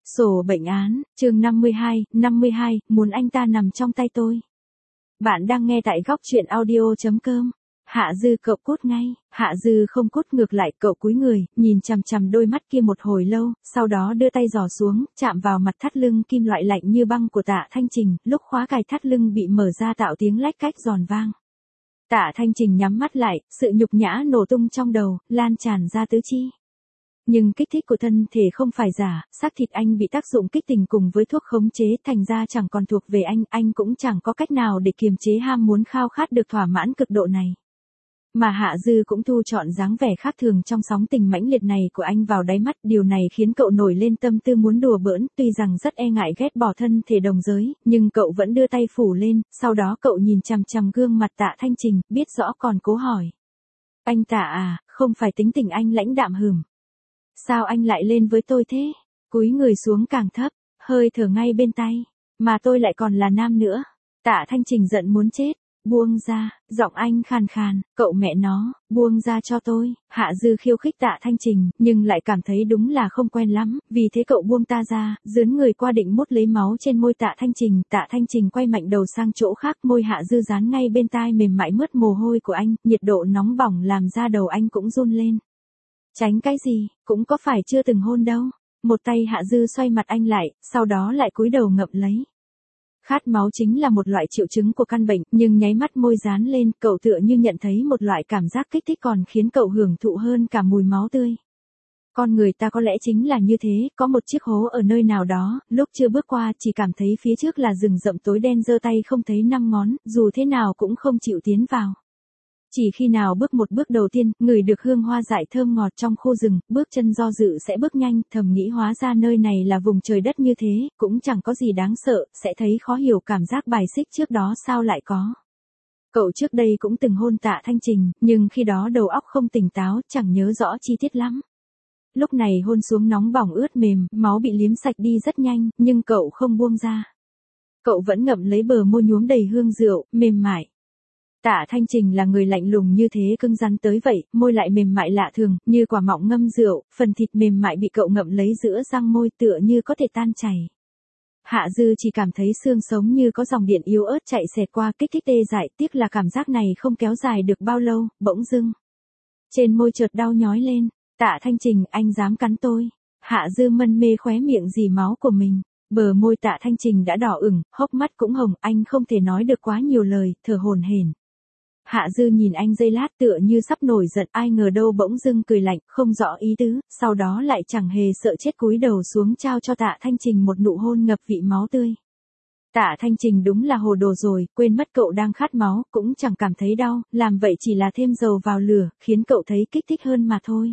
Sổ bệnh án, chương 52, muốn anh ta nằm trong tay tôi. Bạn đang nghe tại góc truyện audio.com. Hạ Dư cậu cút ngay, Hạ Dư không cút ngược lại, cậu cúi người, nhìn chằm chằm đôi mắt kia một hồi lâu, sau đó đưa tay giò xuống, chạm vào mặt thắt lưng kim loại lạnh như băng của Tạ Thanh Trình, lúc khóa cài thắt lưng bị mở ra tạo tiếng lách cách giòn vang. Tạ Thanh Trình nhắm mắt lại, sự nhục nhã nổ tung trong đầu, lan tràn ra tứ chi. Nhưng kích thích của thân thể không phải giả, xác thịt anh bị tác dụng kích tình cùng với thuốc khống chế, thành ra chẳng còn thuộc về anh cũng chẳng có cách nào để kiềm chế ham muốn khao khát được thỏa mãn cực độ này. Mà Hạ Dư cũng thu chọn dáng vẻ khác thường trong sóng tình mãnh liệt này của anh vào đáy mắt, điều này khiến cậu nổi lên tâm tư muốn đùa bỡn, tuy rằng rất e ngại ghét bỏ thân thể đồng giới, nhưng cậu vẫn đưa tay phủ lên, sau đó cậu nhìn chằm chằm gương mặt Tạ Thanh Trình, biết rõ còn cố hỏi. Anh Tạ à, không phải tính tình anh lãnh đạm hừm. Sao anh lại lên với tôi thế? Cúi người xuống càng thấp, hơi thở ngay bên tay, mà tôi lại còn là nam nữa. Tạ Thanh Trình giận muốn chết, buông ra, giọng anh khàn khàn, cậu mẹ nó, buông ra cho tôi. Hạ Dư khiêu khích Tạ Thanh Trình, nhưng lại cảm thấy đúng là không quen lắm, vì thế cậu buông ta ra, dướn người qua định mút lấy máu trên môi Tạ Thanh Trình. Tạ Thanh Trình quay mạnh đầu sang chỗ khác, môi Hạ Dư dán ngay bên tai mềm mại mướt mồ hôi của anh, nhiệt độ nóng bỏng làm da đầu anh cũng run lên. Tránh cái gì, cũng có phải chưa từng hôn đâu. Một tay Hạ Dư xoay mặt anh lại, sau đó lại cúi đầu ngậm lấy. Khát máu chính là một loại triệu chứng của căn bệnh, nhưng nháy mắt môi dán lên, cậu tựa như nhận thấy một loại cảm giác kích thích còn khiến cậu hưởng thụ hơn cả mùi máu tươi. Con người ta có lẽ chính là như thế, có một chiếc hố ở nơi nào đó, lúc chưa bước qua chỉ cảm thấy phía trước là rừng rậm tối đen, giơ tay không thấy năm ngón, dù thế nào cũng không chịu tiến vào. Chỉ khi nào bước một bước đầu tiên, ngửi được hương hoa dại thơm ngọt trong khu rừng, bước chân do dự sẽ bước nhanh, thầm nghĩ hóa ra nơi này là vùng trời đất như thế, cũng chẳng có gì đáng sợ, sẽ thấy khó hiểu cảm giác bài xích trước đó sao lại có. Cậu trước đây cũng từng hôn Tạ Thanh Trình, nhưng khi đó đầu óc không tỉnh táo, chẳng nhớ rõ chi tiết lắm. Lúc này hôn xuống nóng bỏng ướt mềm, máu bị liếm sạch đi rất nhanh, nhưng cậu không buông ra. Cậu vẫn ngậm lấy bờ môi nhuốm đầy hương rượu, mềm mại. Tạ Thanh Trình là người lạnh lùng như thế, cứng rắn tới vậy, môi lại mềm mại lạ thường, như quả mọng ngâm rượu, phần thịt mềm mại bị cậu ngậm lấy giữa răng môi tựa như có thể tan chảy. Hạ Dư chỉ cảm thấy xương sống như có dòng điện yếu ớt chạy xẹt qua, kích thích tê dại, tiếc là cảm giác này không kéo dài được bao lâu, bỗng dưng. Trên môi chợt đau nhói lên, Tạ Thanh Trình, anh dám cắn tôi. Hạ Dư mân mê khóe miệng dì máu của mình. Bờ môi Tạ Thanh Trình đã đỏ ửng, hốc mắt cũng hồng, anh không thể nói được quá nhiều lời, thở hổn hển. Hạ Dư nhìn anh giây lát tựa như sắp nổi giận, ai ngờ đâu bỗng dưng cười lạnh, không rõ ý tứ, sau đó lại chẳng hề sợ chết cúi đầu xuống trao cho Tạ Thanh Trình một nụ hôn ngập vị máu tươi. Tạ Thanh Trình đúng là hồ đồ rồi, quên mất cậu đang khát máu, cũng chẳng cảm thấy đau, làm vậy chỉ là thêm dầu vào lửa, khiến cậu thấy kích thích hơn mà thôi.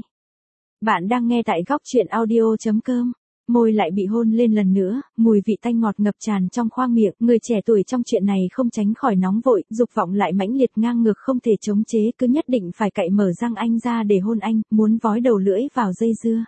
Bạn đang nghe tại góc truyện audio.com. Môi lại bị hôn lên lần nữa, mùi vị tanh ngọt ngập tràn trong khoang miệng, người trẻ tuổi trong chuyện này không tránh khỏi nóng vội, dục vọng lại mãnh liệt ngang ngược không thể chống chế, cứ nhất định phải cạy mở răng anh ra để hôn anh, muốn vói đầu lưỡi vào dây dưa.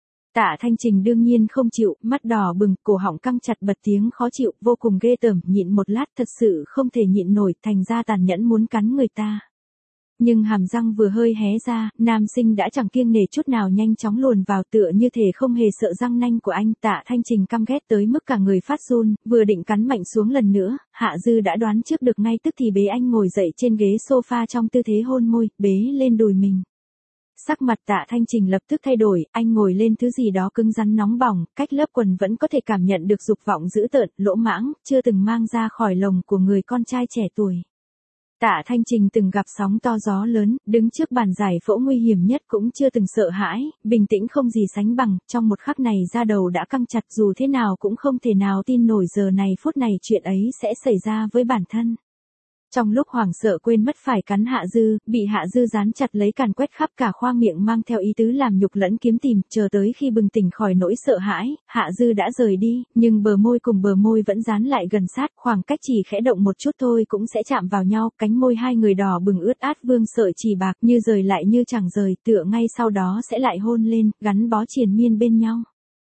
Tạ Thanh Trình đương nhiên không chịu, mắt đỏ bừng, cổ họng căng chặt bật tiếng khó chịu, vô cùng ghê tởm, nhịn một lát thật sự không thể nhịn nổi, thành ra tàn nhẫn muốn cắn người ta. Nhưng hàm răng vừa hơi hé ra, nam sinh đã chẳng kiêng nể chút nào nhanh chóng luồn vào tựa như thể không hề sợ răng nanh của anh. Tạ Thanh Trình căm ghét tới mức cả người phát run, vừa định cắn mạnh xuống lần nữa, Hạ Dư đã đoán trước được ngay tức thì bế anh ngồi dậy trên ghế sofa trong tư thế hôn môi, bế lên đùi mình. Sắc mặt Tạ Thanh Trình lập tức thay đổi, anh ngồi lên thứ gì đó cứng rắn nóng bỏng, cách lớp quần vẫn có thể cảm nhận được dục vọng dữ tợn, lỗ mãng, chưa từng mang ra khỏi lồng của người con trai trẻ tuổi. Tạ Thanh Trình từng gặp sóng to gió lớn, đứng trước bàn giải phẫu nguy hiểm nhất cũng chưa từng sợ hãi, bình tĩnh không gì sánh bằng, trong một khắc này da đầu đã căng chặt, dù thế nào cũng không thể nào tin nổi giờ này phút này chuyện ấy sẽ xảy ra với bản thân. Trong lúc hoảng sợ quên mất phải cắn Hạ Dư, bị Hạ Dư dán chặt lấy càn quét khắp cả khoang miệng mang theo ý tứ làm nhục lẫn kiếm tìm, chờ tới khi bừng tỉnh khỏi nỗi sợ hãi, Hạ Dư đã rời đi, nhưng bờ môi cùng bờ môi vẫn dán lại gần sát, khoảng cách chỉ khẽ động một chút thôi cũng sẽ chạm vào nhau, cánh môi hai người đỏ bừng ướt át vương sợi chỉ bạc, như rời lại như chẳng rời, tựa ngay sau đó sẽ lại hôn lên, gắn bó triền miên bên nhau.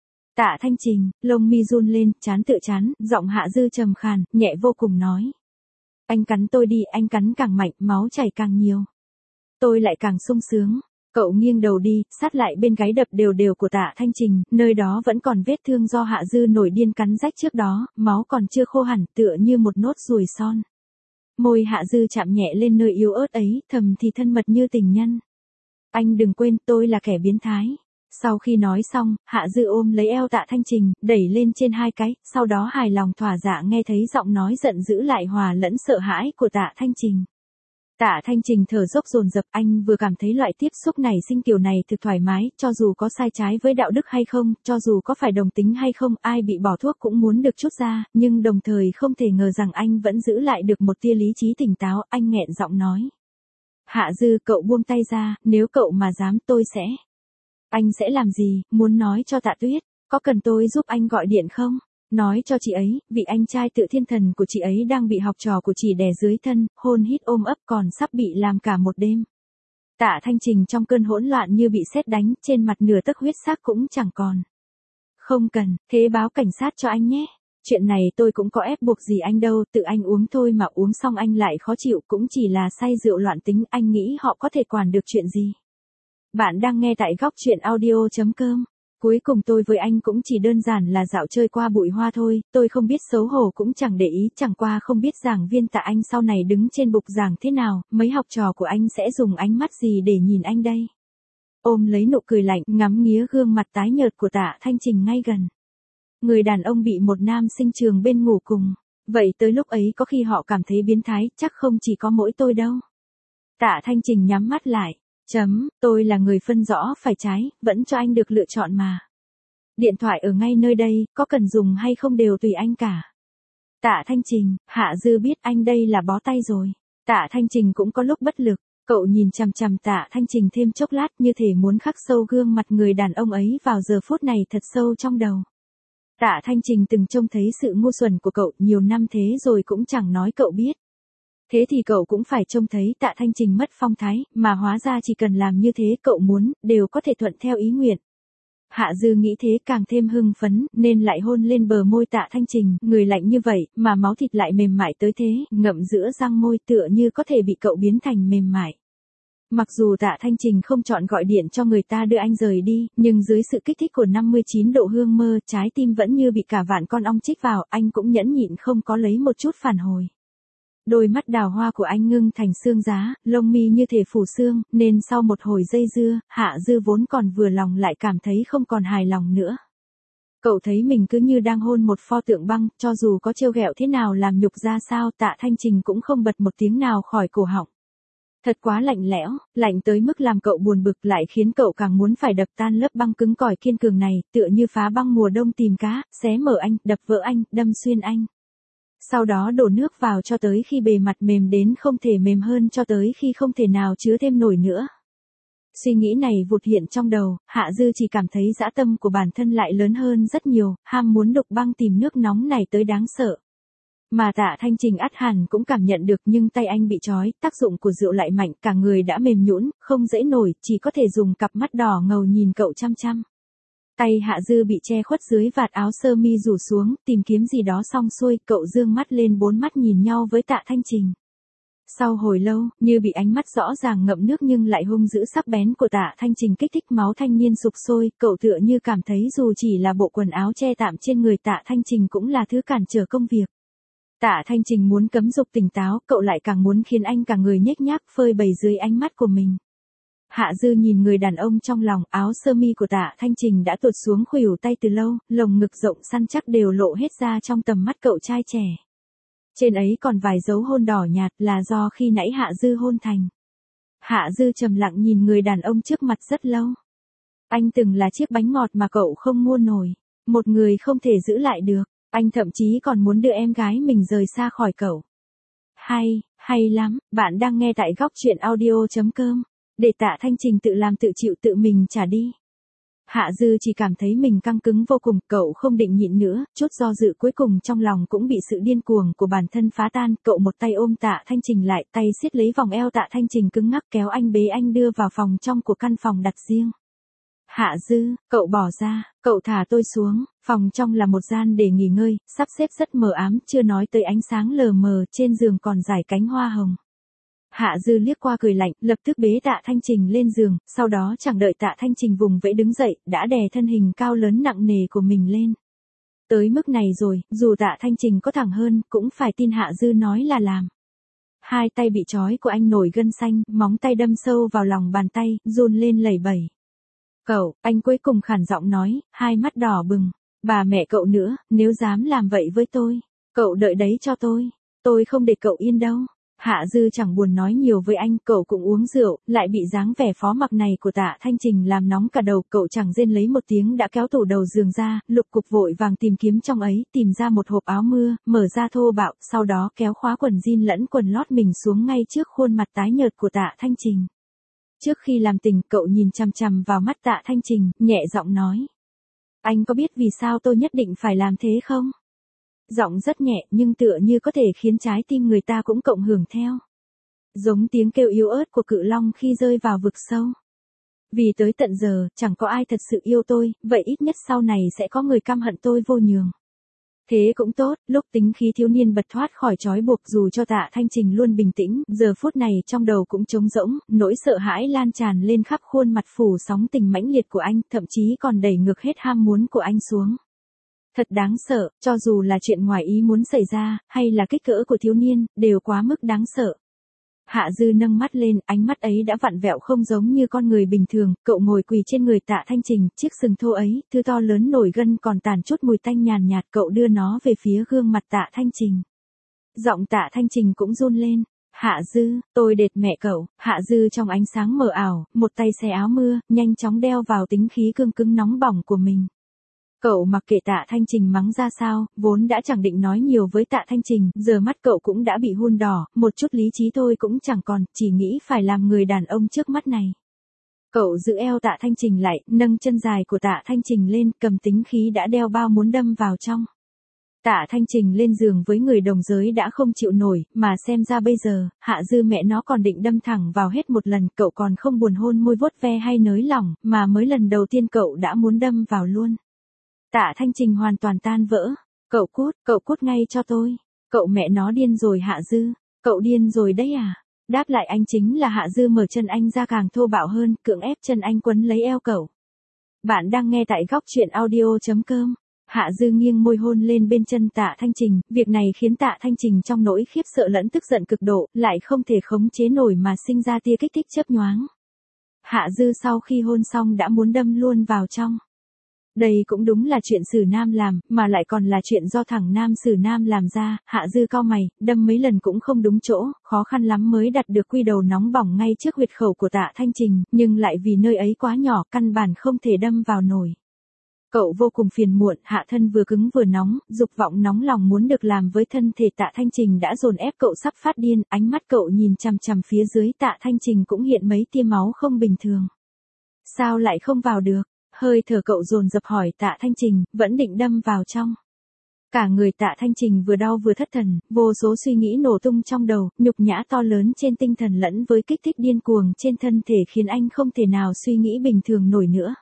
Tạ Thanh Trình, lông mi run lên, trán tựa trán, giọng Hạ Dư trầm khàn, nhẹ vô cùng nói. Anh cắn tôi đi, anh cắn càng mạnh, máu chảy càng nhiều. Tôi lại càng sung sướng. Cậu nghiêng đầu đi, sát lại bên gáy đập đều đều của Tạ Thanh Trình, nơi đó vẫn còn vết thương do Hạ Dư nổi điên cắn rách trước đó, máu còn chưa khô hẳn, tựa như một nốt ruồi son. Môi Hạ Dư chạm nhẹ lên nơi yếu ớt ấy, thầm thì thân mật như tình nhân. Anh đừng quên, tôi là kẻ biến thái. Sau khi nói xong, Hạ Dư ôm lấy eo Tạ Thanh Trình, đẩy lên trên hai cái, sau đó hài lòng thỏa dạ nghe thấy giọng nói giận dữ lại hòa lẫn sợ hãi của Tạ Thanh Trình. Tạ Thanh Trình thở dốc dồn dập, anh vừa cảm thấy loại tiếp xúc này sinh kiểu này thực thoải mái, cho dù có sai trái với đạo đức hay không, cho dù có phải đồng tính hay không, ai bị bỏ thuốc cũng muốn được chút ra, nhưng đồng thời không thể ngờ rằng anh vẫn giữ lại được một tia lý trí tỉnh táo, anh nghẹn giọng nói. Hạ Dư, cậu buông tay ra, nếu cậu mà dám tôi sẽ. Anh sẽ làm gì, muốn nói cho Tạ Tuyết, có cần tôi giúp anh gọi điện không? Nói cho chị ấy, vị anh trai tự thiên thần của chị ấy đang bị học trò của chị đè dưới thân, hôn hít ôm ấp còn sắp bị làm cả một đêm. Tạ Thanh Trình trong cơn hỗn loạn như bị sét đánh, trên mặt nửa tấc huyết sắc cũng chẳng còn. Không cần, thế báo cảnh sát cho anh nhé. Chuyện này tôi cũng có ép buộc gì anh đâu, tự anh uống thôi mà uống xong anh lại khó chịu, cũng chỉ là say rượu loạn tính, anh nghĩ họ có thể quản được chuyện gì. Bạn đang nghe tại góc truyện audio.com. Cuối cùng tôi với anh cũng chỉ đơn giản là dạo chơi qua bụi hoa thôi, tôi không biết xấu hổ cũng chẳng để ý, chẳng qua không biết giảng viên Tạ Anh sau này đứng trên bục giảng thế nào, mấy học trò của anh sẽ dùng ánh mắt gì để nhìn anh đây. Ôm lấy nụ cười lạnh, ngắm nghía gương mặt tái nhợt của Tạ Thanh Trình ngay gần. Người đàn ông bị một nam sinh trường bên ngủ cùng, vậy tới lúc ấy có khi họ cảm thấy biến thái, chắc không chỉ có mỗi tôi đâu. Tạ Thanh Trình nhắm mắt lại. Tôi là người phân rõ phải trái, vẫn cho anh được lựa chọn mà. Điện thoại ở ngay nơi đây, có cần dùng hay không đều tùy anh cả. Tạ Thanh Trình, Hạ Dư biết anh đây là bó tay rồi. Tạ Thanh Trình cũng có lúc bất lực, cậu nhìn chằm chằm Tạ Thanh Trình thêm chốc lát như thể muốn khắc sâu gương mặt người đàn ông ấy vào giờ phút này thật sâu trong đầu. Tạ Thanh Trình từng trông thấy sự ngu xuẩn của cậu nhiều năm thế rồi cũng chẳng nói cậu biết. Thế thì cậu cũng phải trông thấy Tạ Thanh Trình mất phong thái, mà hóa ra chỉ cần làm như thế cậu muốn, đều có thể thuận theo ý nguyện. Hạ Dư nghĩ thế càng thêm hưng phấn, nên lại hôn lên bờ môi Tạ Thanh Trình, người lạnh như vậy, mà máu thịt lại mềm mại tới thế, ngậm giữa răng môi tựa như có thể bị cậu biến thành mềm mại. Mặc dù Tạ Thanh Trình không chọn gọi điện cho người ta đưa anh rời đi, nhưng dưới sự kích thích của 59 độ hương mơ, trái tim vẫn như bị cả vạn con ong chích vào, anh cũng nhẫn nhịn không có lấy một chút phản hồi. Đôi mắt đào hoa của anh ngưng thành xương giá, lông mi như thể phủ xương, nên sau một hồi dây dưa, Hạ Dư vốn còn vừa lòng lại cảm thấy không còn hài lòng nữa. Cậu thấy mình cứ như đang hôn một pho tượng băng, cho dù có trêu ghẹo thế nào làm nhục ra sao, Tạ Thanh Trình cũng không bật một tiếng nào khỏi cổ họng. Thật quá lạnh lẽo, lạnh tới mức làm cậu buồn bực lại khiến cậu càng muốn phải đập tan lớp băng cứng cỏi kiên cường này, tựa như phá băng mùa đông tìm cá, xé mở anh, đập vỡ anh, đâm xuyên anh. Sau đó đổ nước vào cho tới khi bề mặt mềm đến không thể mềm hơn, cho tới khi không thể nào chứa thêm nổi nữa. Suy nghĩ này vụt hiện trong đầu, Hạ Dư chỉ cảm thấy dã tâm của bản thân lại lớn hơn rất nhiều, ham muốn đục băng tìm nước nóng này tới đáng sợ. Mà Tạ Thanh Trình ắt hẳn cũng cảm nhận được, nhưng tay anh bị trói, tác dụng của rượu lại mạnh, cả người đã mềm nhũn, không dễ nổi, chỉ có thể dùng cặp mắt đỏ ngầu nhìn cậu chăm chăm. Tay Hạ Dư bị che khuất dưới vạt áo sơ mi rủ xuống, tìm kiếm gì đó xong xuôi, cậu dương mắt lên, bốn mắt nhìn nhau với Tạ Thanh Trình. Sau hồi lâu, như bị ánh mắt rõ ràng ngậm nước nhưng lại hung dữ sắc bén của Tạ Thanh Trình kích thích máu thanh niên sục sôi, cậu tựa như cảm thấy dù chỉ là bộ quần áo che tạm trên người Tạ Thanh Trình cũng là thứ cản trở công việc. Tạ Thanh Trình muốn cấm dục tỉnh táo, cậu lại càng muốn khiến anh cả người nhếch nhác phơi bày dưới ánh mắt của mình. Hạ Dư nhìn người đàn ông trong lòng, áo sơ mi của Tạ Thanh Trình đã tuột xuống khuỷu tay từ lâu, lồng ngực rộng săn chắc đều lộ hết ra trong tầm mắt cậu trai trẻ. Trên ấy còn vài dấu hôn đỏ nhạt là do khi nãy Hạ Dư hôn thành. Hạ Dư trầm lặng nhìn người đàn ông trước mặt rất lâu. Anh từng là chiếc bánh ngọt mà cậu không mua nổi, một người không thể giữ lại được, anh thậm chí còn muốn đưa em gái mình rời xa khỏi cậu. Hay lắm, bạn đang nghe tại góc truyện audio.com. Để Tạ Thanh Trình tự làm tự chịu tự mình trả đi. Hạ Dư chỉ cảm thấy mình căng cứng vô cùng, cậu không định nhịn nữa, chút do dự cuối cùng trong lòng cũng bị sự điên cuồng của bản thân phá tan, cậu một tay ôm Tạ Thanh Trình lại, tay siết lấy vòng eo Tạ Thanh Trình cứng ngắc kéo anh bế anh đưa vào phòng trong của căn phòng đặt riêng. Hạ Dư, cậu bỏ ra, cậu thả tôi xuống, phòng trong là một gian để nghỉ ngơi, sắp xếp rất mờ ám, chưa nói tới ánh sáng lờ mờ, trên giường còn dải cánh hoa hồng. Hạ Dư liếc qua cười lạnh, lập tức bế Tạ Thanh Trình lên giường, sau đó chẳng đợi Tạ Thanh Trình vùng vẫy đứng dậy, đã đè thân hình cao lớn nặng nề của mình lên. Tới mức này rồi, dù Tạ Thanh Trình có thẳng hơn, cũng phải tin Hạ Dư nói là làm. Hai tay bị trói của anh nổi gân xanh, móng tay đâm sâu vào lòng bàn tay, run lên lẩy bẩy. Cậu, anh cuối cùng khản giọng nói, hai mắt đỏ bừng. Bà mẹ cậu nữa, nếu dám làm vậy với tôi, cậu đợi đấy cho tôi không để cậu yên đâu. Hạ Dư chẳng buồn nói nhiều với anh, cậu cũng uống rượu, lại bị dáng vẻ phó mặc này của Tạ Thanh Trình làm nóng cả đầu, cậu chẳng rên lấy một tiếng đã kéo tủ đầu giường ra, lục cục vội vàng tìm kiếm trong ấy, tìm ra một hộp áo mưa, mở ra thô bạo, sau đó kéo khóa quần jean lẫn quần lót mình xuống ngay trước khuôn mặt tái nhợt của Tạ Thanh Trình. Trước khi làm tình, cậu nhìn chằm chằm vào mắt Tạ Thanh Trình, nhẹ giọng nói. Anh có biết vì sao tôi nhất định phải làm thế không? Giọng rất nhẹ nhưng tựa như có thể khiến trái tim người ta cũng cộng hưởng theo. Giống tiếng kêu yếu ớt của cự long khi rơi vào vực sâu. Vì tới tận giờ, chẳng có ai thật sự yêu tôi, vậy ít nhất sau này sẽ có người căm hận tôi vô nhường. Thế cũng tốt, lúc tính khí thiếu niên bật thoát khỏi trói buộc dù cho Tạ Thanh Trình luôn bình tĩnh, giờ phút này trong đầu cũng trống rỗng, nỗi sợ hãi lan tràn lên khắp khuôn mặt phủ sóng tình mãnh liệt của anh, thậm chí còn đẩy ngược hết ham muốn của anh xuống. Thật đáng sợ, cho dù là chuyện ngoài ý muốn xảy ra, hay là kích cỡ của thiếu niên, đều quá mức đáng sợ. Hạ Dư nâng mắt lên, ánh mắt ấy đã vặn vẹo không giống như con người bình thường, cậu ngồi quỳ trên người Tạ Thanh Trình, chiếc sừng thô ấy, thứ to lớn nổi gân còn tàn chút mùi tanh nhàn nhạt, cậu đưa nó về phía gương mặt Tạ Thanh Trình. Giọng Tạ Thanh Trình cũng run lên. Hạ Dư, tôi đệt mẹ cậu. Hạ Dư trong ánh sáng mờ ảo, một tay xé áo mưa, nhanh chóng đeo vào tính khí cương cứng nóng bỏng của mình. Cậu mặc kệ Tạ Thanh Trình mắng ra sao, vốn đã chẳng định nói nhiều với Tạ Thanh Trình, giờ mắt cậu cũng đã bị hun đỏ, một chút lý trí thôi cũng chẳng còn, chỉ nghĩ phải làm người đàn ông trước mắt này. Cậu giữ eo Tạ Thanh Trình lại, nâng chân dài của Tạ Thanh Trình lên, cầm tính khí đã đeo bao muốn đâm vào trong. Tạ Thanh Trình lên giường với người đồng giới đã không chịu nổi, mà xem ra bây giờ, Hạ Dư mẹ nó còn định đâm thẳng vào hết một lần, cậu còn không buồn hôn môi vuốt ve hay nới lỏng, mà mới lần đầu tiên cậu đã muốn đâm vào luôn. Tạ Thanh Trình hoàn toàn tan vỡ. Cậu cút ngay cho tôi. Cậu mẹ nó điên rồi Hạ Dư. Cậu điên rồi đấy à? Đáp lại anh chính là Hạ Dư mở chân anh ra càng thô bạo hơn, cưỡng ép chân anh quấn lấy eo cậu. Bạn đang nghe tại góc truyện audio.com. Hạ Dư nghiêng môi hôn lên bên chân Tạ Thanh Trình, việc này khiến Tạ Thanh Trình trong nỗi khiếp sợ lẫn tức giận cực độ, lại không thể khống chế nổi mà sinh ra tia kích thích chớp nhoáng. Hạ Dư sau khi hôn xong đã muốn đâm luôn vào trong. Đây cũng đúng là chuyện Sử Nam làm, mà lại còn là chuyện do thằng nam Sử Nam làm ra. Hạ Dư cau mày, đâm mấy lần cũng không đúng chỗ, khó khăn lắm mới đặt được quy đầu nóng bỏng ngay trước huyệt khẩu của Tạ Thanh Trình, nhưng lại vì nơi ấy quá nhỏ, căn bản không thể đâm vào nổi. Cậu vô cùng phiền muộn, hạ thân vừa cứng vừa nóng, dục vọng nóng lòng muốn được làm với thân thể Tạ Thanh Trình đã dồn ép cậu sắp phát điên, ánh mắt cậu nhìn chằm chằm phía dưới Tạ Thanh Trình cũng hiện mấy tia máu không bình thường. Sao lại không vào được? Hơi thở cậu dồn dập hỏi Tạ Thanh Trình, vẫn định đâm vào trong. Cả người Tạ Thanh Trình vừa đau vừa thất thần, vô số suy nghĩ nổ tung trong đầu, nhục nhã to lớn trên tinh thần lẫn với kích thích điên cuồng trên thân thể khiến anh không thể nào suy nghĩ bình thường nổi nữa.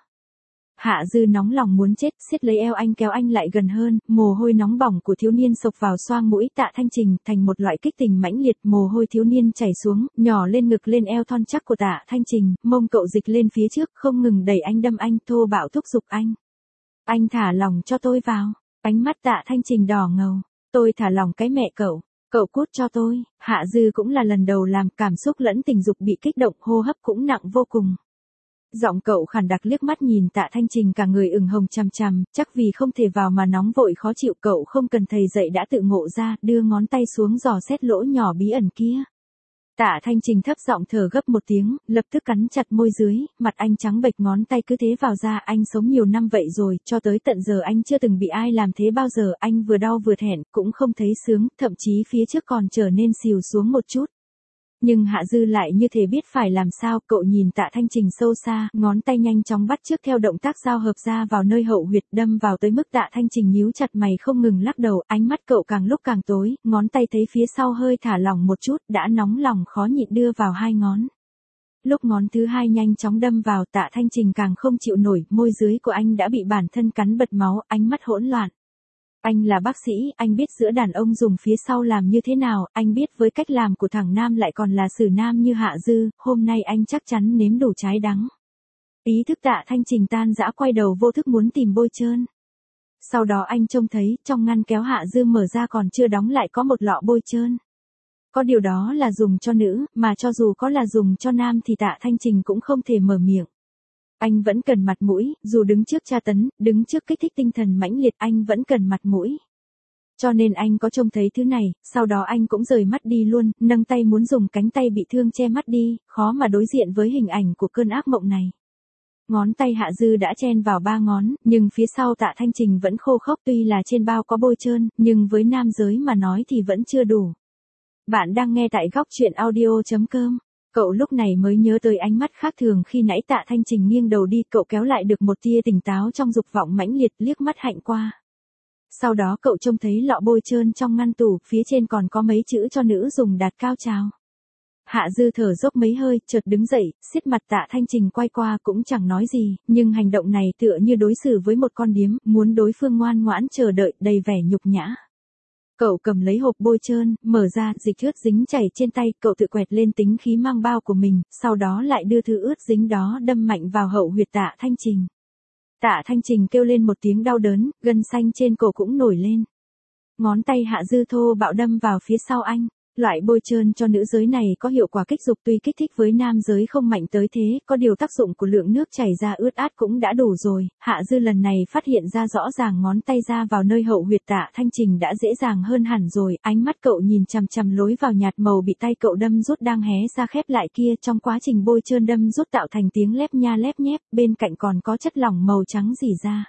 Hạ Dư nóng lòng muốn chết, siết lấy eo anh kéo anh lại gần hơn, mồ hôi nóng bỏng của thiếu niên xộc vào xoang mũi Tạ Thanh Trình thành một loại kích tình mãnh liệt, mồ hôi thiếu niên chảy xuống, nhỏ lên ngực lên eo thon chắc của Tạ Thanh Trình, mông cậu dịch lên phía trước, không ngừng đẩy anh đâm anh, thô bạo thúc giục anh. Anh thả lỏng cho tôi vào. Ánh mắt Tạ Thanh Trình đỏ ngầu. Tôi thả lỏng cái mẹ cậu. Cậu cút cho tôi. Hạ Dư cũng là lần đầu làm, cảm xúc lẫn tình dục bị kích động, hô hấp cũng nặng vô cùng. Giọng cậu khàn đặc liếc mắt nhìn Tạ Thanh Trình cả người ửng hồng chằm chằm, chắc vì không thể vào mà nóng vội khó chịu, cậu không cần thầy dạy đã tự ngộ ra, đưa ngón tay xuống dò xét lỗ nhỏ bí ẩn kia. Tạ Thanh Trình thấp giọng thở gấp một tiếng, lập tức cắn chặt môi dưới, mặt anh trắng bệch, ngón tay cứ thế vào ra. Anh sống nhiều năm vậy rồi, cho tới tận giờ anh chưa từng bị ai làm thế bao giờ. Anh vừa đau vừa thẹn, cũng không thấy sướng, thậm chí phía trước còn trở nên xìu xuống một chút. Nhưng Hạ Dư lại như thể biết phải làm sao, cậu nhìn Tạ Thanh Trình sâu xa, ngón tay nhanh chóng bắt chước theo động tác giao hợp ra vào nơi hậu huyệt, đâm vào tới mức Tạ Thanh Trình nhíu chặt mày không ngừng lắc đầu, ánh mắt cậu càng lúc càng tối, ngón tay thấy phía sau hơi thả lỏng một chút, đã nóng lòng khó nhịn đưa vào hai ngón. Lúc ngón thứ hai nhanh chóng đâm vào, Tạ Thanh Trình càng không chịu nổi, môi dưới của anh đã bị bản thân cắn bật máu, ánh mắt hỗn loạn. Anh là bác sĩ, anh biết giữa đàn ông dùng phía sau làm như thế nào, anh biết với cách làm của thằng Nam lại còn là xử nam như Hạ Dư, hôm nay anh chắc chắn nếm đủ trái đắng. Ý thức Tạ Thanh Trình tan rã quay đầu vô thức muốn tìm bôi trơn. Sau đó anh trông thấy, trong ngăn kéo Hạ Dư mở ra còn chưa đóng lại có một lọ bôi trơn. Có điều đó là dùng cho nữ, mà cho dù có là dùng cho nam thì Tạ Thanh Trình cũng không thể mở miệng. Anh vẫn cần mặt mũi, dù đứng trước tra tấn, đứng trước kích thích tinh thần mãnh liệt anh vẫn cần mặt mũi. Cho nên anh có trông thấy thứ này, sau đó anh cũng rời mắt đi luôn, nâng tay muốn dùng cánh tay bị thương che mắt đi, khó mà đối diện với hình ảnh của cơn ác mộng này. Ngón tay Hạ Dư đã chen vào 3 ngón, nhưng phía sau Tạ Thanh Trình vẫn khô khốc tuy là trên bao có bôi trơn, nhưng với nam giới mà nói thì vẫn chưa đủ. Bạn đang nghe tại góc truyện audio.com. Cậu lúc này mới nhớ tới ánh mắt khác thường khi nãy Tạ Thanh Trình nghiêng đầu đi, cậu kéo lại được một tia tỉnh táo trong dục vọng mãnh liệt liếc mắt hạnh qua. Sau đó cậu trông thấy lọ bôi trơn trong ngăn tủ, phía trên còn có mấy chữ cho nữ dùng đạt cao trào. Hạ Dư thở dốc mấy hơi, chợt đứng dậy, siết mặt Tạ Thanh Trình quay qua cũng chẳng nói gì, nhưng hành động này tựa như đối xử với một con điếm, muốn đối phương ngoan ngoãn chờ đợi, đầy vẻ nhục nhã. Cậu cầm lấy hộp bôi trơn, mở ra, dịch ướt dính chảy trên tay, cậu tự quẹt lên tính khí mang bao của mình, sau đó lại đưa thứ ướt dính đó đâm mạnh vào hậu huyệt Tạ Thanh Trình. Tạ Thanh Trình kêu lên một tiếng đau đớn, gân xanh trên cổ cũng nổi lên. Ngón tay Hạ Dư thô bạo đâm vào phía sau anh. Loại bôi trơn cho nữ giới này có hiệu quả kích dục tuy kích thích với nam giới không mạnh tới thế, có điều tác dụng của lượng nước chảy ra ướt át cũng đã đủ rồi. Hạ Dư lần này phát hiện ra rõ ràng ngón tay ra vào nơi hậu huyệt Tạ Thanh Trình đã dễ dàng hơn hẳn rồi, ánh mắt cậu nhìn chằm chằm lối vào nhạt màu bị tay cậu đâm rút đang hé ra khép lại kia, trong quá trình bôi trơn đâm rút tạo thành tiếng lép nha lép nhép, bên cạnh còn có chất lỏng màu trắng rỉ ra.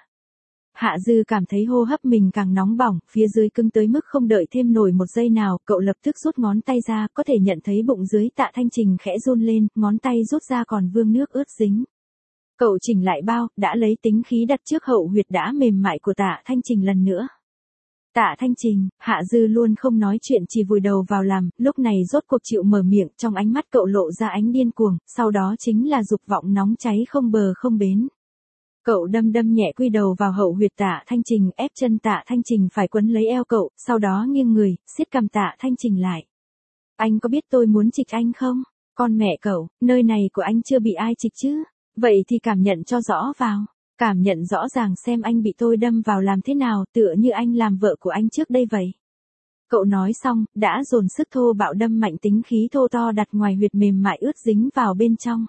Hạ Dư cảm thấy hô hấp mình càng nóng bỏng, phía dưới cứng tới mức không đợi thêm nổi một giây nào, cậu lập tức rút ngón tay ra, có thể nhận thấy bụng dưới Tạ Thanh Trình khẽ run lên, ngón tay rút ra còn vương nước ướt dính. Cậu chỉnh lại bao, đã lấy tính khí đặt trước hậu huyệt đã mềm mại của Tạ Thanh Trình lần nữa. Tạ Thanh Trình, Hạ Dư luôn không nói chuyện chỉ vùi đầu vào làm, lúc này rốt cuộc chịu mở miệng, trong ánh mắt cậu lộ ra ánh điên cuồng, sau đó chính là dục vọng nóng cháy không bờ không bến. Cậu đâm nhẹ quy đầu vào hậu huyệt Tạ Thanh Trình, ép chân Tạ Thanh Trình phải quấn lấy eo cậu, sau đó nghiêng người, siết cằm Tạ Thanh Trình lại. Anh có biết tôi muốn trịch anh không? Con mẹ cậu, nơi này của anh chưa bị ai trịch chứ? Vậy thì cảm nhận cho rõ vào. Cảm nhận rõ ràng xem anh bị tôi đâm vào làm thế nào, tựa như anh làm vợ của anh trước đây vậy. Cậu nói xong, đã dồn sức thô bạo đâm mạnh tính khí thô to đặt ngoài huyệt mềm mại ướt dính vào bên trong.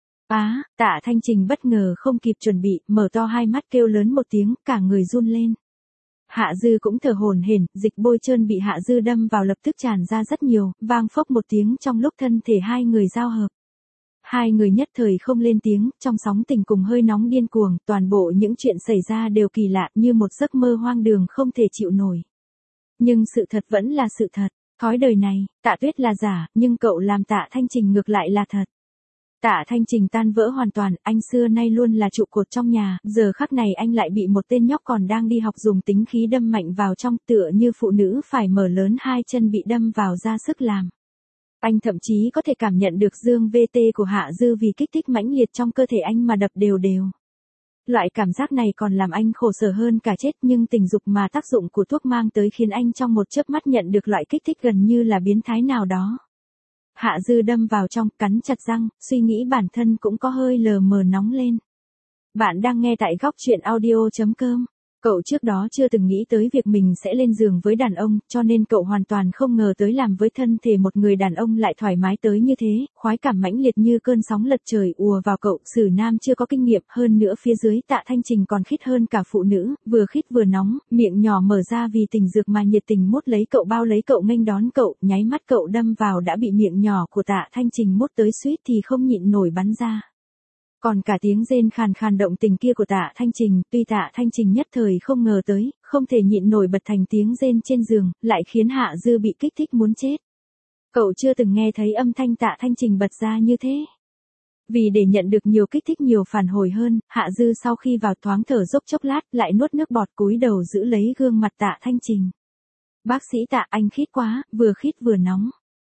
Tạ Thanh Trình bất ngờ không kịp chuẩn bị, mở to hai mắt kêu lớn một tiếng, cả người run lên. Hạ Dư cũng thở hổn hển, dịch bôi trơn bị Hạ Dư đâm vào lập tức tràn ra rất nhiều, vang phốc một tiếng trong lúc thân thể hai người giao hợp. Hai người nhất thời không lên tiếng, trong sóng tình cùng hơi nóng điên cuồng, toàn bộ những chuyện xảy ra đều kỳ lạ như một giấc mơ hoang đường không thể chịu nổi. Nhưng sự thật vẫn là sự thật, thói đời này, Tạ Tuyết là giả, nhưng cậu làm Tạ Thanh Trình ngược lại là thật. Tạ Thanh Trình tan vỡ hoàn toàn, anh xưa nay luôn là trụ cột trong nhà, giờ khắc này anh lại bị một tên nhóc còn đang đi học dùng tính khí đâm mạnh vào trong, tựa như phụ nữ phải mở lớn hai chân bị đâm vào ra sức làm. Anh thậm chí có thể cảm nhận được dương VT của Hạ Dư vì kích thích mãnh liệt trong cơ thể anh mà đập đều đều. Loại cảm giác này còn làm anh khổ sở hơn cả chết, nhưng tình dục mà tác dụng của thuốc mang tới khiến anh trong một chớp mắt nhận được loại kích thích gần như là biến thái nào đó. Hạ Dư đâm vào trong, cắn chặt răng, suy nghĩ bản thân cũng có hơi lờ mờ nóng lên. Bạn đang nghe tại góc truyện audio.com. Cậu trước đó chưa từng nghĩ tới việc mình sẽ lên giường với đàn ông, cho nên cậu hoàn toàn không ngờ tới làm với thân thể một người đàn ông lại thoải mái tới như thế, khoái cảm mãnh liệt như cơn sóng lật trời ùa vào cậu, xử nam chưa có kinh nghiệm, hơn nữa phía dưới Tạ Thanh Trình còn khít hơn cả phụ nữ, vừa khít vừa nóng, miệng nhỏ mở ra vì tình dược mà nhiệt tình mút lấy cậu, bao lấy cậu, nghênh đón cậu, nháy mắt cậu đâm vào đã bị miệng nhỏ của Tạ Thanh Trình mút tới suýt thì không nhịn nổi bắn ra. Còn cả tiếng rên khàn khàn động tình kia của Tạ Thanh Trình, tuy Tạ Thanh Trình nhất thời không ngờ tới, không thể nhịn nổi bật thành tiếng rên trên giường, lại khiến Hạ Dư bị kích thích muốn chết. Cậu chưa từng nghe thấy âm thanh Tạ Thanh Trình bật ra như thế. Vì để nhận được nhiều kích thích nhiều phản hồi hơn, Hạ Dư sau khi vào thoáng thở dốc chốc lát, lại nuốt nước bọt cúi đầu giữ lấy gương mặt Tạ Thanh Trình. Bác sĩ Tạ, anh khít quá, vừa khít vừa nóng.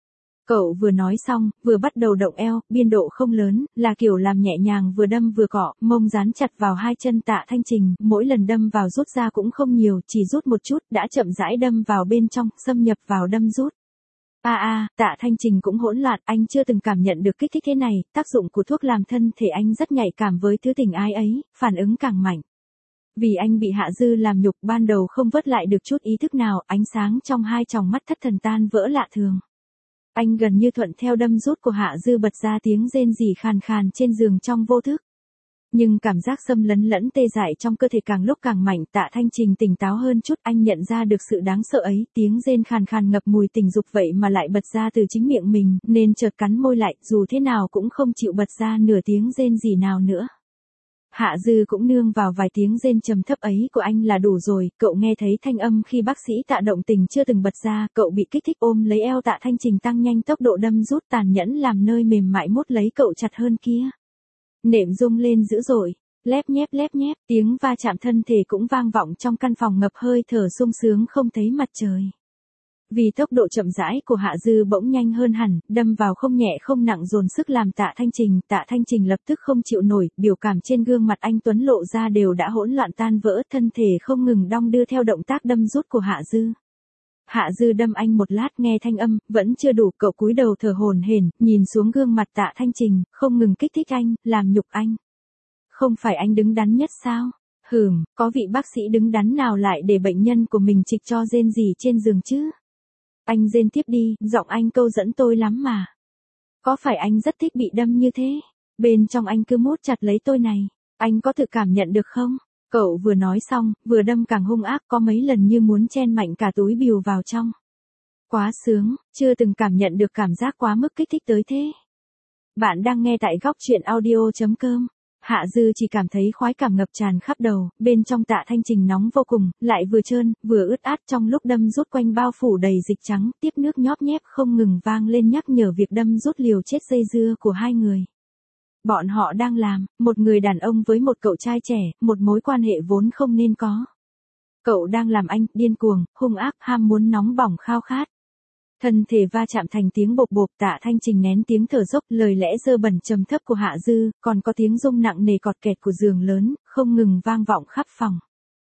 Cậu vừa nói xong, vừa bắt đầu động eo, biên độ không lớn, là kiểu làm nhẹ nhàng vừa đâm vừa cọ, mông dán chặt vào hai chân Tạ Thanh Trình, mỗi lần đâm vào rút ra cũng không nhiều, chỉ rút một chút, đã chậm rãi đâm vào bên trong, xâm nhập vào đâm rút. Tạ Thanh Trình cũng hỗn loạn, anh chưa từng cảm nhận được kích thích thế này, tác dụng của thuốc làm thân thể anh rất nhạy cảm với thứ tình ái ấy, phản ứng càng mạnh. Vì anh bị Hạ Dư làm nhục ban đầu không vớt lại được chút ý thức nào, ánh sáng trong hai tròng mắt thất thần tan vỡ lạ thường. Anh gần như thuận theo đâm rút của Hạ Dư bật ra tiếng rên rỉ khàn khàn trên giường trong vô thức. Nhưng cảm giác xâm lấn lẫn tê dại trong cơ thể càng lúc càng mạnh. Tạ Thanh Trình tỉnh táo hơn chút, anh nhận ra được sự đáng sợ ấy, tiếng rên khàn khàn ngập mùi tình dục vậy mà lại bật ra từ chính miệng mình, nên chợt cắn môi lại, dù thế nào cũng không chịu bật ra nửa tiếng rên gì nào nữa. Hạ Dư cũng nương vào vài tiếng rên trầm thấp ấy của anh là đủ rồi, cậu nghe thấy thanh âm khi bác sĩ Tạ động tình chưa từng bật ra, cậu bị kích thích ôm lấy eo Tạ Thanh Trình tăng nhanh tốc độ đâm rút tàn nhẫn làm nơi mềm mại mút lấy cậu chặt hơn kia. Nệm rung lên dữ dội, lép nhép, tiếng va chạm thân thể cũng vang vọng trong căn phòng ngập hơi thở sung sướng không thấy mặt trời. Vì tốc độ chậm rãi của Hạ Dư bỗng nhanh hơn hẳn, đâm vào không nhẹ không nặng dồn sức làm Tạ Thanh Trình lập tức không chịu nổi, biểu cảm trên gương mặt anh Tuấn lộ ra đều đã hỗn loạn tan vỡ, thân thể không ngừng đong đưa theo động tác đâm rút của Hạ Dư. Hạ Dư đâm anh một lát nghe thanh âm, vẫn chưa đủ, cậu cúi đầu thở hổn hển, nhìn xuống gương mặt Tạ Thanh Trình, không ngừng kích thích anh, làm nhục anh. Không phải anh đứng đắn nhất sao? Có vị bác sĩ đứng đắn nào lại để bệnh nhân của mình trịch cho rên rỉ trên giường chứ? Anh rên tiếp đi, giọng anh câu dẫn tôi lắm mà. Có phải anh rất thích bị đâm như thế? Bên trong anh cứ mút chặt lấy tôi này, anh có tự cảm nhận được không? Cậu vừa nói xong, vừa đâm càng hung ác, có mấy lần như muốn chen mạnh cả túi bìu vào trong. Quá sướng, chưa từng cảm nhận được cảm giác quá mức kích thích tới thế. Bạn đang nghe tại góc truyện audio.com. Hạ Dư chỉ cảm thấy khoái cảm ngập tràn khắp đầu, bên trong Tạ Thanh Trình nóng vô cùng, lại vừa trơn, vừa ướt át, trong lúc đâm rút quanh bao phủ đầy dịch trắng, tiếp nước nhóp nhép không ngừng vang lên nhắc nhở việc đâm rút liều chết dây dưa của hai người. Bọn họ đang làm, một người đàn ông với một cậu trai trẻ, một mối quan hệ vốn không nên có. Cậu đang làm anh, điên cuồng, hung ác, ham muốn nóng bỏng khao khát. Thân thể va chạm thành tiếng bộp bộp, Tạ Thanh Trình nén tiếng thở dốc, lời lẽ dơ bẩn trầm thấp của Hạ Dư, còn có tiếng rung nặng nề cọt kẹt của giường lớn, không ngừng vang vọng khắp phòng.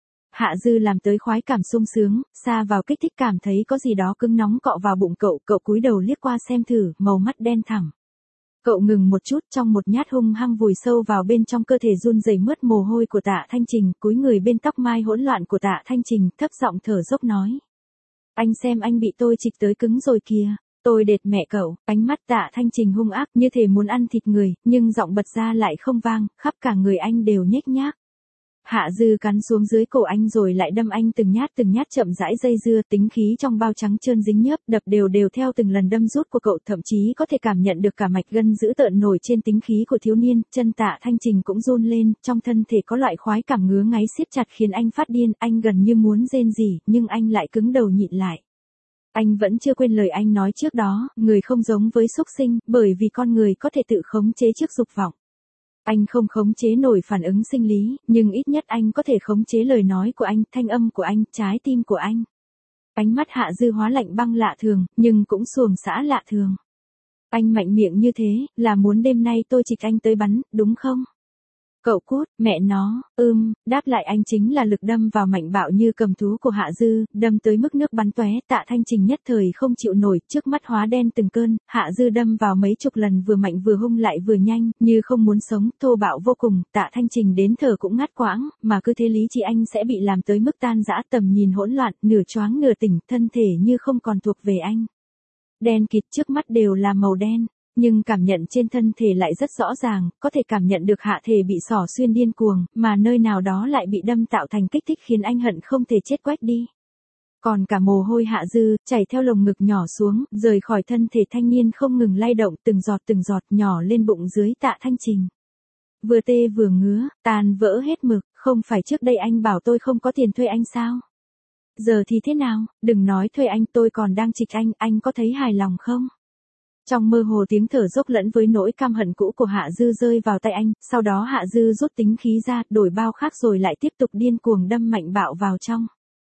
Hạ Dư làm tới khoái cảm sung sướng, xa vào kích thích cảm thấy có gì đó cứng nóng cọ vào bụng cậu cúi đầu liếc qua xem thử, màu mắt đen thẳm. Cậu ngừng một chút, trong một nhát hung hăng vùi sâu vào bên trong cơ thể run rẩy mướt mồ hôi của Tạ Thanh Trình, cúi người bên tóc mai hỗn loạn của Tạ Thanh Trình, thấp giọng thở dốc nói. Anh xem anh bị tôi trịch tới cứng rồi kìa, tôi đệt mẹ cậu, ánh mắt Tạ Thanh Trình hung ác như thể muốn ăn thịt người, nhưng giọng bật ra lại không vang, khắp cả người anh đều nhếch nhác. Hạ Dư cắn xuống dưới cổ anh rồi lại đâm anh từng nhát chậm rãi dây dưa, tính khí trong bao trắng trơn dính nhớp, đập đều theo từng lần đâm rút của cậu, thậm chí có thể cảm nhận được cả mạch gân dữ tợn nổi trên tính khí của thiếu niên, chân Tạ Thanh Trình cũng run lên, trong thân thể có loại khoái cảm ngứa ngáy siết chặt khiến anh phát điên, anh gần như muốn rên rỉ, nhưng anh lại cứng đầu nhịn lại. Anh vẫn chưa quên lời anh nói trước đó, người không giống với súc sinh, bởi vì con người có thể tự khống chế trước dục vọng. Anh không khống chế nổi phản ứng sinh lý, nhưng ít nhất anh có thể khống chế lời nói của anh, thanh âm của anh, trái tim của anh. Ánh mắt Hạ Dư hóa lạnh băng lạ thường, nhưng cũng xuồng xã lạ thường. Anh mạnh miệng như thế, là muốn đêm nay tôi trịch anh tới bắn, đúng không? Cậu cút, mẹ nó, đáp lại anh chính là lực đâm vào mạnh bạo như cầm thú của Hạ Dư, đâm tới mức nước bắn tóe, Tạ Thanh Trình nhất thời không chịu nổi, trước mắt hóa đen từng cơn, Hạ Dư đâm vào mấy chục lần vừa mạnh vừa hung lại vừa nhanh, như không muốn sống, thô bạo vô cùng, Tạ Thanh Trình đến thở cũng ngắt quãng, mà cứ thế lý trí anh sẽ bị làm tới mức tan rã, tầm nhìn hỗn loạn, nửa choáng nửa tỉnh, thân thể như không còn thuộc về anh. Đen kịt trước mắt đều là màu đen. Nhưng cảm nhận trên thân thể lại rất rõ ràng, có thể cảm nhận được hạ thể bị xỏ xuyên điên cuồng, mà nơi nào đó lại bị đâm tạo thành kích thích khiến anh hận không thể chết quách đi. Còn cả mồ hôi Hạ Dư, chảy theo lồng ngực nhỏ xuống, rời khỏi thân thể thanh niên không ngừng lay động từng giọt nhỏ lên bụng dưới Tạ Thanh Trình. Vừa tê vừa ngứa, tan vỡ hết mực, không phải trước đây anh bảo tôi không có tiền thuê anh sao? Giờ thì thế nào, đừng nói thuê anh, tôi còn đang trịch anh có thấy hài lòng không? Trong mơ hồ tiếng thở dốc lẫn với nỗi căm hận cũ của Hạ Dư rơi vào tay anh, sau đó Hạ Dư rút tính khí ra, đổi bao khác rồi lại tiếp tục điên cuồng đâm mạnh bạo vào trong.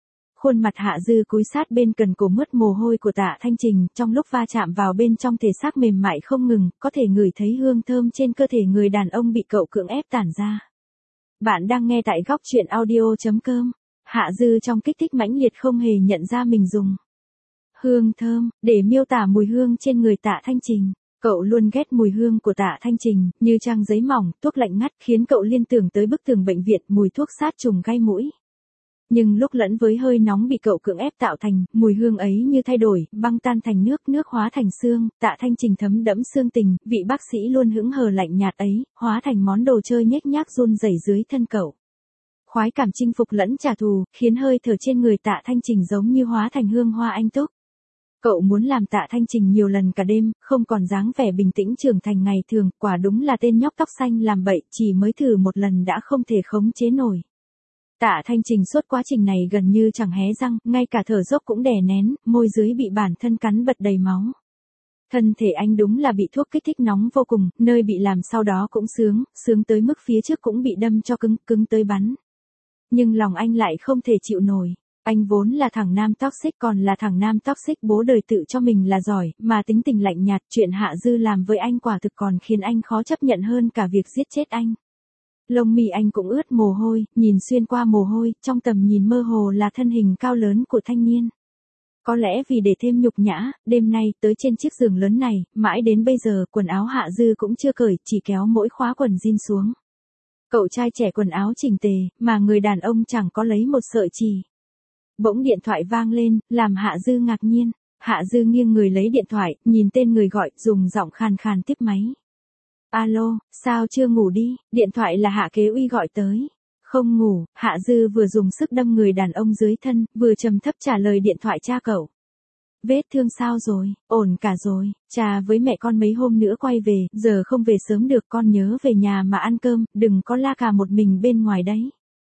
Khuôn mặt Hạ Dư cúi sát bên cần cổ mướt mồ hôi của Tạ Thanh Trình, trong lúc va chạm vào bên trong thể xác mềm mại không ngừng, có thể ngửi thấy hương thơm trên cơ thể người đàn ông bị cậu cưỡng ép tản ra. Bạn đang nghe tại góc truyện audio.com. Hạ Dư trong kích thích mãnh liệt không hề nhận ra mình dùng hương thơm để miêu tả mùi hương trên người Tạ Thanh Trình. Cậu luôn ghét mùi hương của Tạ Thanh Trình, như trang giấy mỏng, thuốc lạnh ngắt, khiến cậu liên tưởng tới bức tường bệnh viện, mùi thuốc sát trùng gai mũi. Nhưng lúc lẫn với hơi nóng bị cậu cưỡng ép tạo thành, mùi hương ấy như thay đổi, băng tan thành nước, nước hóa thành xương, Tạ Thanh Trình thấm đẫm xương tình, vị bác sĩ luôn hững hờ lạnh nhạt ấy, hóa thành món đồ chơi nhếch nhác run rẩy dưới thân cậu. Khoái cảm chinh phục lẫn trả thù, khiến hơi thở trên người Tạ Thanh Trình giống như hóa thành hương hoa anh túc. Cậu muốn làm Tạ Thanh Trình nhiều lần cả đêm, không còn dáng vẻ bình tĩnh trưởng thành ngày thường, quả đúng là tên nhóc tóc xanh làm bậy, chỉ mới thử một lần đã không thể khống chế nổi. Tạ Thanh Trình suốt quá trình này gần như chẳng hé răng, ngay cả thở dốc cũng đè nén, môi dưới bị bản thân cắn bật đầy máu. Thân thể anh đúng là bị thuốc kích thích nóng vô cùng, nơi bị làm sau đó cũng sướng tới mức phía trước cũng bị đâm cho cứng tới bắn. Nhưng lòng anh lại không thể chịu nổi. Anh vốn là thằng nam toxic, còn là thằng nam toxic bố đời tự cho mình là giỏi, mà tính tình lạnh nhạt, chuyện Hạ Dư làm với anh quả thực còn khiến anh khó chấp nhận hơn cả việc giết chết anh. Lông mi anh cũng ướt mồ hôi, nhìn xuyên qua mồ hôi, trong tầm nhìn mơ hồ là thân hình cao lớn của thanh niên. Có lẽ vì để thêm nhục nhã, đêm nay tới trên chiếc giường lớn này, mãi đến bây giờ quần áo Hạ Dư cũng chưa cởi, chỉ kéo mỗi khóa quần jean xuống. Cậu trai trẻ quần áo chỉnh tề, mà người đàn ông chẳng có lấy một sợi chỉ. Bỗng điện thoại vang lên, làm Hạ Dư ngạc nhiên. Hạ Dư nghiêng người lấy điện thoại, nhìn tên người gọi, dùng giọng khàn khàn tiếp máy. Alo, sao chưa ngủ đi? Điện thoại là Hạ Kế Uy gọi tới. Không ngủ, Hạ Dư vừa dùng sức đâm người đàn ông dưới thân, vừa trầm thấp trả lời điện thoại cha cậu. Vết thương sao rồi? Ổn cả rồi, cha với mẹ con mấy hôm nữa quay về, giờ không về sớm được, con nhớ về nhà mà ăn cơm, đừng có la cà một mình bên ngoài đấy.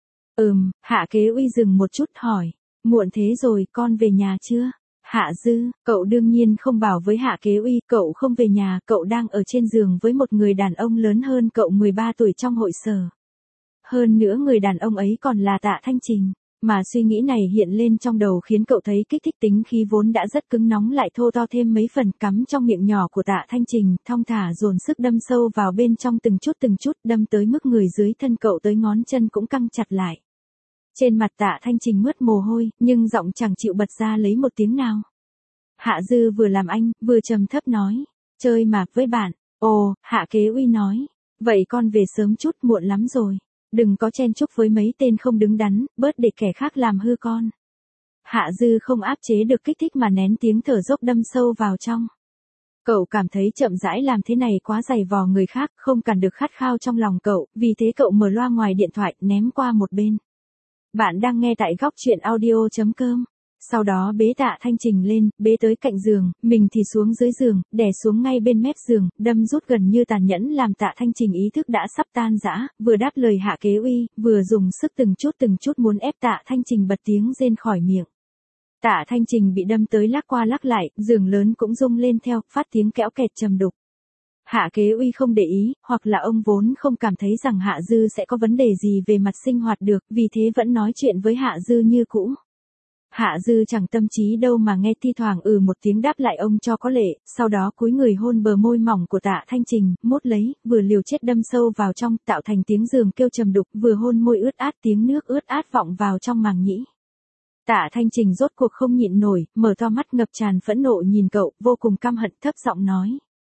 Hạ Kế Uy dừng một chút hỏi. Muộn thế rồi, con về nhà chưa? Hạ Dư, cậu đương nhiên không bảo với Hạ Kế Uy, cậu không về nhà, cậu đang ở trên giường với một người đàn ông lớn hơn cậu 13 tuổi trong hội sở. Hơn nữa người đàn ông ấy còn là Tạ Thanh Trình. Mà suy nghĩ này hiện lên trong đầu khiến cậu thấy kích thích tính khí vốn đã rất cứng nóng lại thô to thêm mấy phần, cắm trong miệng nhỏ của Tạ Thanh Trình, thong thả dồn sức đâm sâu vào bên trong từng chút, đâm tới mức người dưới thân cậu tới ngón chân cũng căng chặt lại. Trên mặt Tạ Thanh Trình mướt mồ hôi, nhưng giọng chẳng chịu bật ra lấy một tiếng nào. Hạ Dư vừa làm anh, vừa trầm thấp nói. Chơi mà với bạn. Ồ, Hạ Kế Uy nói. Vậy con về sớm chút, muộn lắm rồi. Đừng có chen chúc với mấy tên không đứng đắn, bớt để kẻ khác làm hư con. Hạ Dư không áp chế được kích thích mà nén tiếng thở dốc đâm sâu vào trong. Cậu cảm thấy chậm rãi làm thế này quá dày vò người khác, không cản được khát khao trong lòng cậu, vì thế cậu mở loa ngoài điện thoại, ném qua một bên. Bạn đang nghe tại góc truyện audio.com. Sau đó bế Tạ Thanh Trình lên, bế tới cạnh giường, mình thì xuống dưới giường, đè xuống ngay bên mép giường, đâm rút gần như tàn nhẫn làm Tạ Thanh Trình ý thức đã sắp tan rã, vừa đáp lời Hạ Kế Uy, vừa dùng sức từng chút muốn ép Tạ Thanh Trình bật tiếng rên khỏi miệng. Tạ Thanh Trình bị đâm tới lắc qua lắc lại, giường lớn cũng rung lên theo, phát tiếng kẽo kẹt trầm đục. Hạ Kế Uy không để ý, hoặc là ông vốn không cảm thấy rằng Hạ Dư sẽ có vấn đề gì về mặt sinh hoạt được, vì thế vẫn nói chuyện với Hạ Dư như cũ. Hạ Dư chẳng tâm trí đâu mà nghe thi thoảng một tiếng đáp lại ông cho có lệ, sau đó cúi người hôn bờ môi mỏng của Tạ Thanh Trình, mốt lấy, vừa liều chết đâm sâu vào trong, tạo thành tiếng giường kêu trầm đục, vừa hôn môi ướt át, tiếng nước ướt át vọng vào trong màng nhĩ. Tạ Thanh Trình rốt cuộc không nhịn nổi, mở to mắt ngập tràn phẫn nộ nhìn cậu, vô cùng căm hận, thấp giọng nói.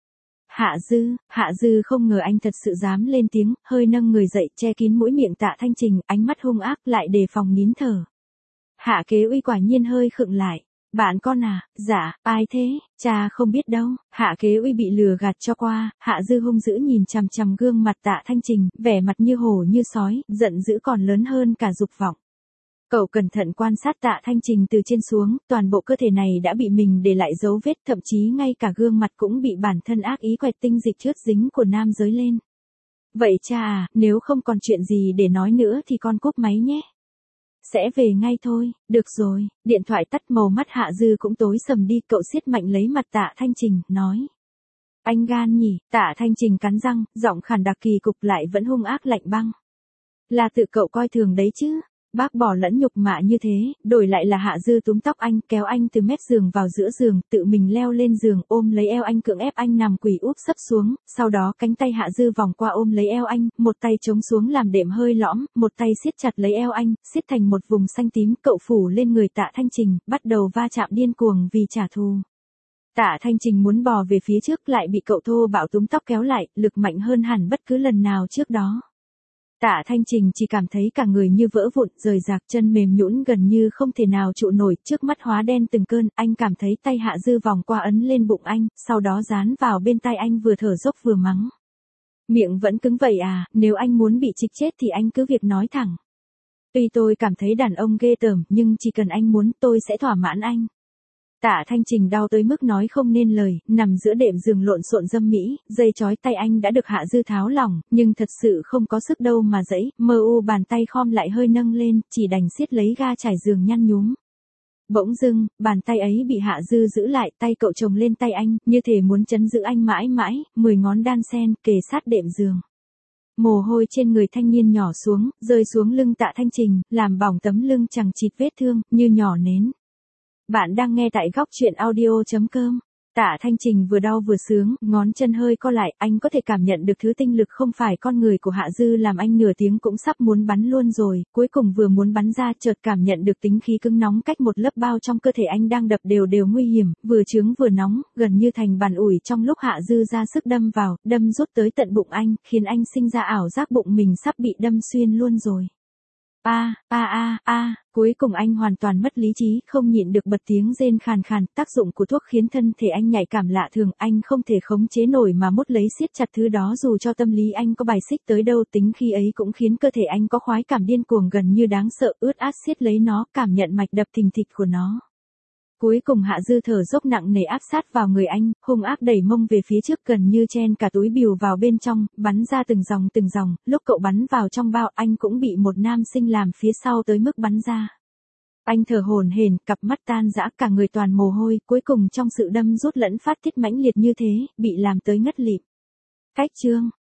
Hạ Dư không ngờ anh thật sự dám lên tiếng, hơi nâng người dậy, che kín mũi miệng Tạ Thanh Trình, ánh mắt hung ác lại đề phòng nín thở. Hạ Kế Uy quả nhiên hơi khựng lại. Bạn con à? Dạ, ai thế? Cha không biết đâu. Hạ Kế Uy bị lừa gạt cho qua, Hạ Dư hung dữ nhìn chằm chằm gương mặt Tạ Thanh Trình, vẻ mặt như hổ như sói, giận dữ còn lớn hơn cả dục vọng. Cậu cẩn thận quan sát Tạ Thanh Trình từ trên xuống, toàn bộ cơ thể này đã bị mình để lại dấu vết, thậm chí ngay cả gương mặt cũng bị bản thân ác ý quẹt tinh dịch trướt dính của nam giới lên. Vậy cha à, nếu không còn chuyện gì để nói nữa thì con cúp máy nhé. Sẽ về ngay thôi, được rồi, điện thoại tắt, màu mắt Hạ Dư cũng tối sầm đi, cậu siết mạnh lấy mặt Tạ Thanh Trình, nói. Anh gan nhỉ? Tạ Thanh Trình cắn răng, giọng khàn đặc kỳ cục lại vẫn hung ác lạnh băng. Là tự cậu coi thường đấy chứ. Bác bỏ lẫn nhục mạ như thế, đổi lại là Hạ Dư túm tóc anh, kéo anh từ mép giường vào giữa giường, tự mình leo lên giường, ôm lấy eo anh cưỡng ép anh nằm quỳ úp sấp xuống, sau đó cánh tay Hạ Dư vòng qua ôm lấy eo anh, một tay chống xuống làm đệm hơi lõm, một tay siết chặt lấy eo anh, siết thành một vùng xanh tím, cậu phủ lên người Tạ Thanh Trình, bắt đầu va chạm điên cuồng vì trả thù. Tạ Thanh Trình muốn bò về phía trước lại bị cậu thô bạo túm tóc kéo lại, lực mạnh hơn hẳn bất cứ lần nào trước đó. Tạ Thanh Trình chỉ cảm thấy cả người như vỡ vụn, rời rạc, chân mềm nhũn gần như không thể nào trụ nổi, trước mắt hóa đen từng cơn, anh cảm thấy tay Hạ Dư vòng qua ấn lên bụng anh, sau đó dán vào bên tai anh vừa thở dốc vừa mắng. Miệng vẫn cứng vậy à, nếu anh muốn bị trịch chết thì anh cứ việc nói thẳng. Tuy tôi cảm thấy đàn ông ghê tởm, nhưng chỉ cần anh muốn tôi sẽ thỏa mãn anh. Tạ Thanh Trình đau tới mức nói không nên lời, nằm giữa đệm giường lộn xộn dâm mỹ, dây chói tay anh đã được Hạ Dư tháo lỏng, nhưng thật sự không có sức đâu mà dẫy, mơ u bàn tay khom lại hơi nâng lên, chỉ đành siết lấy ga trải giường nhăn nhúm. Bỗng dưng, bàn tay ấy bị Hạ Dư giữ lại, tay cậu chồng lên tay anh, như thể muốn trấn giữ anh mãi mãi, 10 ngón đan sen, kề sát đệm giường. Mồ hôi trên người thanh niên nhỏ xuống, rơi xuống lưng Tạ Thanh Trình, làm bỏng tấm lưng chằng chịt vết thương, như nhỏ nến. Bạn đang nghe tại góc truyện audio.com. Tạ Thanh Trình vừa đau vừa sướng, ngón chân hơi co lại, anh có thể cảm nhận được thứ tinh lực không phải con người của Hạ Dư làm anh nửa tiếng cũng sắp muốn bắn luôn rồi, cuối cùng vừa muốn bắn ra chợt cảm nhận được tính khí cứng nóng cách một lớp bao trong cơ thể anh đang đập đều đều nguy hiểm, vừa chướng vừa nóng, gần như thành bàn ủi trong lúc Hạ Dư ra sức đâm vào, đâm rút tới tận bụng anh, khiến anh sinh ra ảo giác bụng mình sắp bị đâm xuyên luôn rồi. Cuối cùng anh hoàn toàn mất lý trí, không nhịn được bật tiếng rên khàn khàn, tác dụng của thuốc khiến thân thể anh nhạy cảm lạ thường, anh không thể khống chế nổi mà mút lấy siết chặt thứ đó dù cho tâm lý anh có bài xích tới đâu, tính khi ấy cũng khiến cơ thể anh có khoái cảm điên cuồng gần như đáng sợ, ướt át siết lấy nó, cảm nhận mạch đập thình thịch của nó. Cuối cùng Hạ Dư thở dốc nặng nề áp sát vào người anh, hung ác đẩy mông về phía trước gần như chen cả túi bìu vào bên trong, bắn ra từng dòng, lúc cậu bắn vào trong bao anh cũng bị một nam sinh làm phía sau tới mức bắn ra. Anh thở hổn hển, cặp mắt tan rã, cả người toàn mồ hôi, cuối cùng trong sự đâm rút lẫn phát tiết mãnh liệt như thế, bị làm tới ngất lịm. Cách chương